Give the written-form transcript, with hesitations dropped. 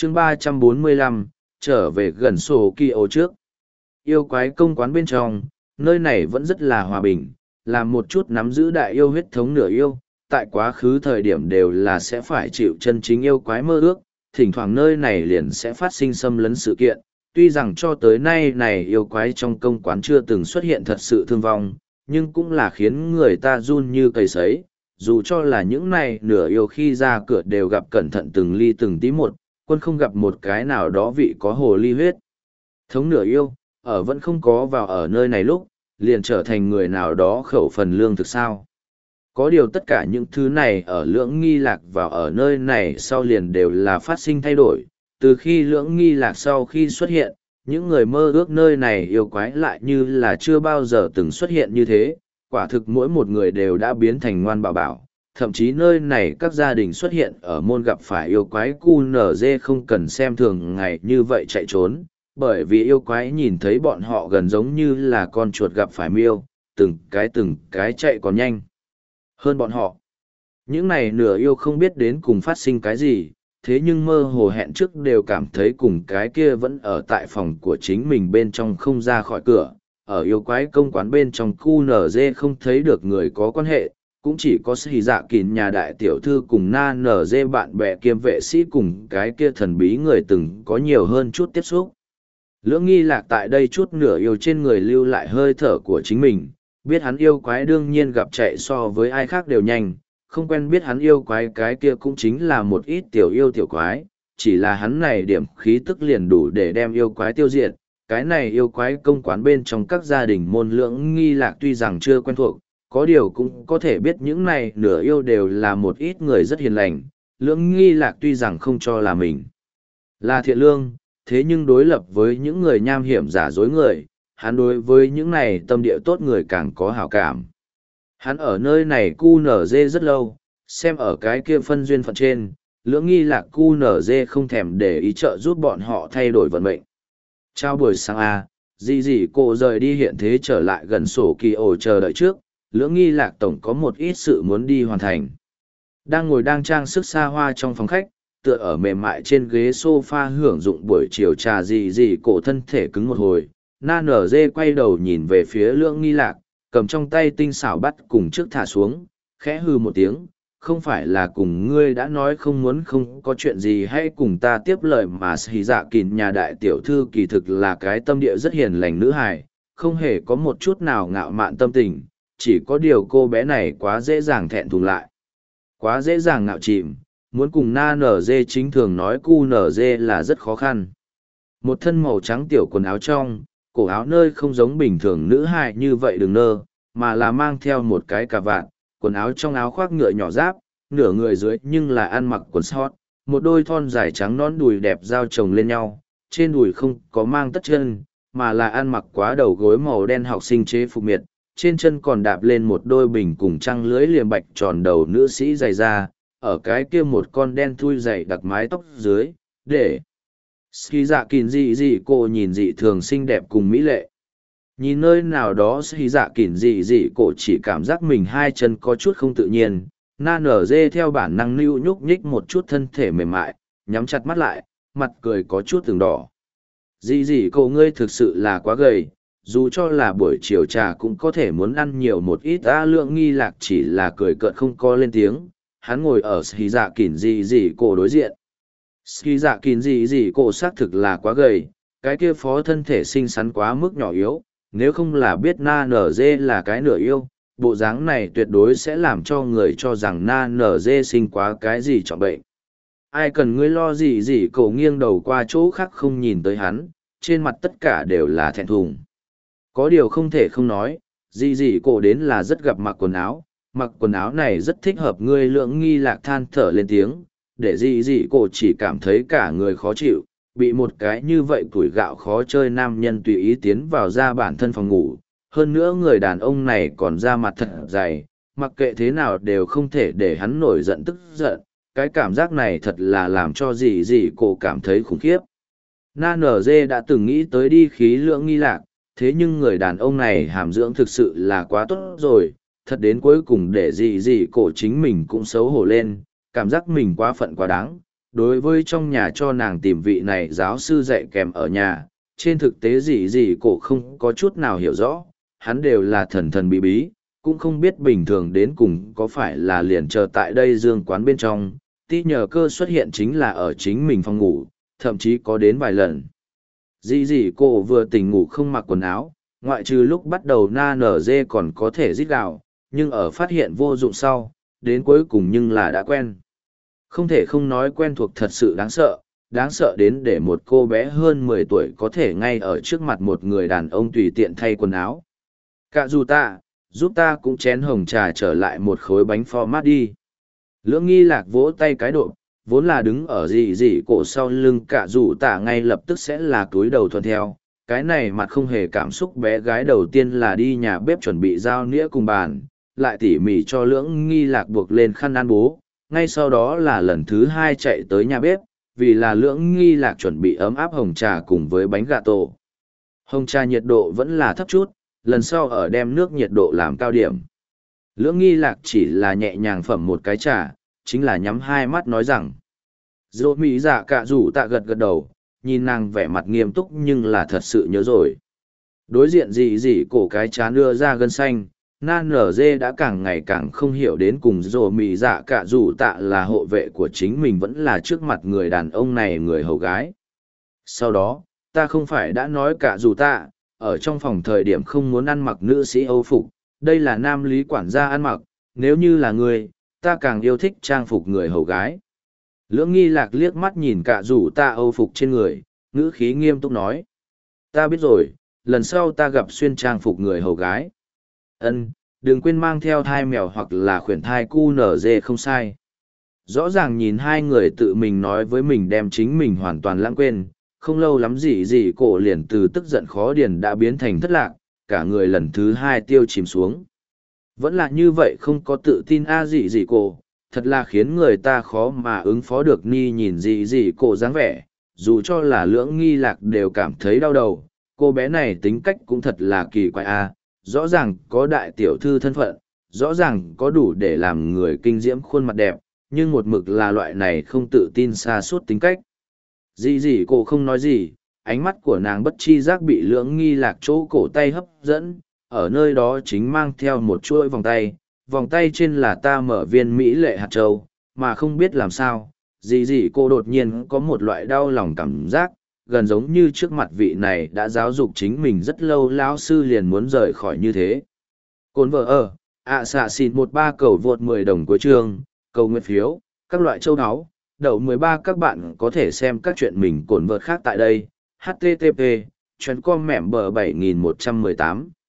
chương 345, trở về gần sổ kỳ ô trước. Yêu quái công quán bên trong, nơi này vẫn rất là hòa bình, là một chút nắm giữ đại yêu huyết thống nửa yêu, tại quá khứ thời điểm đều là sẽ phải chịu chân chính yêu quái mơ ước, thỉnh thoảng nơi này liền sẽ phát sinh xâm lấn sự kiện. Tuy rằng cho tới nay này yêu quái trong công quán chưa từng xuất hiện thật sự thương vong, nhưng cũng là khiến người ta run như cầy sấy. Dù cho là những này nửa yêu khi ra cửa đều gặp cẩn thận từng ly từng tí một, quân không gặp một cái nào đó vị có hồ ly huyết thống nửa yêu, ở vẫn không có vào ở nơi này lúc, liền trở thành người nào đó khẩu phần lương thực sao. Có điều tất cả những thứ này ở Lưỡng Nghi Lạc vào ở nơi này sau liền đều là phát sinh thay đổi. Từ khi Lưỡng Nghi Lạc sau khi xuất hiện, những người mơ ước nơi này yêu quái lại như là chưa bao giờ từng xuất hiện như thế. Quả thực mỗi một người đều đã biến thành ngoan bảo bảo. Thậm chí nơi này các gia đình xuất hiện ở môn gặp phải yêu quái QNZ không cần xem thường ngày như vậy chạy trốn. Bởi vì yêu quái nhìn thấy bọn họ gần giống như là con chuột gặp phải miêu, từng cái chạy còn nhanh hơn bọn họ. Những này nửa yêu không biết đến cùng phát sinh cái gì, thế nhưng mơ hồ hẹn trước đều cảm thấy cùng cái kia vẫn ở tại phòng của chính mình bên trong không ra khỏi cửa. Ở yêu quái công quán bên trong QNZ không thấy được người có quan hệ, cũng chỉ có Sĩ Dạ Kín nhà đại tiểu thư cùng Na NG bạn bè kiêm vệ sĩ cùng cái kia thần bí người từng có nhiều hơn chút tiếp xúc. Lưỡng Nghi Lạc tại đây chút nửa yêu trên người lưu lại hơi thở của chính mình, biết hắn yêu quái đương nhiên gặp chạy so với ai khác đều nhanh, không quen biết hắn yêu quái cái kia cũng chính là một ít tiểu yêu tiểu quái, chỉ là hắn này điểm khí tức liền đủ để đem yêu quái tiêu diệt. Cái này yêu quái công quán bên trong các gia đình môn Lưỡng Nghi Lạc tuy rằng chưa quen thuộc, có điều cũng có thể biết những này nửa yêu đều là một ít người rất hiền lành. Lưỡng Nghi Lạc tuy rằng không cho là mình là thiện lương, thế nhưng đối lập với những người nham hiểm giả dối người, hắn đối với những này tâm địa tốt người càng có hảo cảm. Hắn ở nơi này QNZ rất lâu, xem ở cái kia phân duyên phận trên, Lưỡng Nghi Lạc QNZ không thèm để ý trợ giúp bọn họ thay đổi vận mệnh. Chào buổi sáng A, dì cô rời đi hiện thế trở lại gần sổ kỳ ổ chờ đợi trước, Lưỡng Nghi Lạc tổng có một ít sự muốn đi hoàn thành. Đang ngồi đang trang sức xa hoa trong phòng khách, tựa ở mềm mại trên ghế sofa hưởng dụng buổi chiều trà dì cổ thân thể cứng một hồi. Na nở dê quay đầu nhìn về phía Lưỡng Nghi Lạc, cầm trong tay tinh xảo bắt cùng trước thả xuống, khẽ hư một tiếng, không phải là cùng ngươi đã nói không muốn không có chuyện gì hay cùng ta tiếp lời mà Sĩ Dạ Kín nhà đại tiểu thư kỳ thực là cái tâm địa rất hiền lành nữ hài, không hề có một chút nào ngạo mạn tâm tình, chỉ có điều cô bé này quá dễ dàng thẹn thùng lại, quá dễ dàng ngạo chìm, muốn cùng Na nở dê chính thường nói cu nở dê là rất khó khăn. Một thân màu trắng tiểu quần áo trong, cổ áo nơi không giống bình thường nữ hài như vậy đừng nơ, mà là mang theo một cái cà vạt, quần áo trong áo khoác ngựa nhỏ giáp, nửa người dưới nhưng là ăn mặc quần short, một đôi thon dài trắng nón đùi đẹp giao chồng lên nhau, trên đùi không có mang tất chân, mà là ăn mặc quá đầu gối màu đen học sinh chế phục miệt, trên chân còn đạp lên một đôi bình cùng trăng lưới liềm bạch tròn đầu nữ sĩ dày da, ở cái kia một con đen thui dày đặc mái tóc dưới, để Ski Dạ Kín dị cô nhìn dị thường xinh đẹp cùng mỹ lệ. Nhìn nơi nào đó Ski Dạ Kín dị cô chỉ cảm giác mình hai chân có chút không tự nhiên, Na nở dê theo bản năng lưu nhúc nhích một chút thân thể mềm mại, nhắm chặt mắt lại, mặt cười có chút từng đỏ. Dị cô ngươi thực sự là quá gầy, dù cho là buổi chiều trà cũng có thể muốn ăn nhiều một ít. Lưỡng Nghi Lạc chỉ là cười cợt không có lên tiếng, hắn ngồi ở Ski Dạ Kín dị cô đối diện. Ski Dạ Kín dị cô xác thực là quá gầy, cái kia phó thân thể xinh xắn quá mức nhỏ yếu, nếu không là biết Na nở dê là cái nửa yêu, bộ dáng này tuyệt đối sẽ làm cho người cho rằng Na nở dê sinh quá cái gì trọng bệnh. Ai cần ngươi lo gì cổ nghiêng đầu qua chỗ khác không nhìn tới hắn, trên mặt tất cả đều là thẹn thùng. Có điều không thể không nói, gì cổ đến là rất gặp mặc quần áo này rất thích hợp ngươi. Lưỡng Nghi Lạc than thở lên tiếng, để gì cổ chỉ cảm thấy cả người khó chịu, bị một cái như vậy tuổi gạo khó chơi nam nhân tùy ý tiến vào ra bản thân phòng ngủ. Hơn nữa người đàn ông này còn ra mặt thật dày, mặc kệ thế nào đều không thể để hắn nổi giận tức giận, cái cảm giác này thật là làm cho gì cổ cảm thấy khủng khiếp. Na nở dê đã từng nghĩ tới đi khí Lưỡng Nghi Lạc, thế nhưng người đàn ông này hàm dưỡng thực sự là quá tốt rồi, thật đến cuối cùng để gì cổ chính mình cũng xấu hổ lên, cảm giác mình quá phận quá đáng, Đối với trong nhà cho nàng tìm vị này giáo sư dạy kèm ở nhà, trên thực tế gì cổ không có chút nào hiểu rõ, hắn đều là thần thần bí bí, cũng không biết bình thường đến cùng có phải là liền chờ tại đây dương quán bên trong, tí nhờ cơ xuất hiện chính là ở chính mình phòng ngủ, thậm chí có đến vài lần. Cổ vừa tỉnh ngủ không mặc quần áo, ngoại trừ lúc bắt đầu na nở dê còn có thể rít gào, nhưng ở phát hiện vô dụng sau, đến cuối cùng nhưng là đã quen. Không thể không nói quen thuộc thật sự đáng sợ đến để một cô bé hơn 10 tuổi có thể ngay ở trước mặt một người đàn ông tùy tiện thay quần áo. Cả dù ta, giúp ta cũng chén hồng trà trở lại một khối bánh format đi. Lưỡng nghi lạc vỗ tay cái độ, vốn là đứng ở cổ sau lưng cả dù ta ngay lập tức sẽ là túi đầu thuận theo. Cái này mặt không hề cảm xúc bé gái đầu tiên là đi nhà bếp chuẩn bị dao nĩa cùng bàn, lại tỉ mỉ cho lưỡng nghi lạc buộc lên khăn ăn bố. Ngay sau đó là lần thứ hai chạy tới nhà bếp, vì là lưỡng nghi lạc chuẩn bị ấm áp hồng trà cùng với bánh gà tổ. Hồng trà nhiệt độ vẫn là thấp chút, lần sau ở đem nước nhiệt độ làm cao điểm. Lưỡng nghi lạc chỉ là nhẹ nhàng phẩm một cái trà, chính là nhắm hai mắt nói rằng. Dô mỹ dạ cả rủ tạ gật gật đầu, nhìn nàng vẻ mặt nghiêm túc nhưng là thật sự nhớ rồi. Đối diện cổ cái chán đưa ra gân xanh, nan nở dê đã càng ngày càng không hiểu đến cùng dô mỹ dạ cả rủ tạ là hộ vệ của chính mình vẫn là trước mặt người đàn ông này người hầu gái. Sau đó, ta không phải đã nói cả rủ tạ, ở trong phòng thời điểm không muốn ăn mặc nữ sĩ Âu phục, đây là nam lý quản gia ăn mặc, nếu như là người, ta càng yêu thích trang phục người hầu gái. Lưỡng nghi lạc liếc mắt nhìn cả rủ tạ Âu phục trên người, ngữ khí nghiêm túc nói. Ta biết rồi, lần sau ta gặp xuyên trang phục người hầu gái. Đừng quên mang theo thai mèo hoặc là khuyển thai cu nở dê không sai. Rõ ràng nhìn hai người tự mình nói với mình đem chính mình hoàn toàn lãng quên, không lâu lắm cổ liền từ tức giận khó điền đã biến thành thất lạc, cả người lần thứ hai tiêu chìm xuống. Vẫn là như vậy không có tự tin cổ, thật là khiến người ta khó mà ứng phó được ni nhìn cổ dáng vẻ, dù cho là lưỡng nghi lạc đều cảm thấy đau đầu, cô bé này tính cách cũng thật là kỳ quái rõ ràng có đại tiểu thư thân phận, rõ ràng có đủ để làm người kinh diễm khuôn mặt đẹp, nhưng một mực là loại này không tự tin xa suốt tính cách. Cổ không nói gì, ánh mắt của nàng bất chi giác bị lưỡng nghi lạc chỗ cổ tay hấp dẫn, ở nơi đó chính mang theo một chuỗi vòng tay trên là ta mở viên mỹ lệ hạt châu, mà không biết làm sao, cô đột nhiên có một loại đau lòng cảm giác, gần giống như trước mặt vị này đã giáo dục chính mình rất lâu lão sư liền muốn rời khỏi như thế. Cồn vợ xạ xịn 13 cầu vượt 10 đồng cuối chương, cầu nguyện phiếu, các loại châu áo, đậu 13 các bạn có thể xem các chuyện mình cồn vợt khác tại đây, http://com mẻm bờ 7118.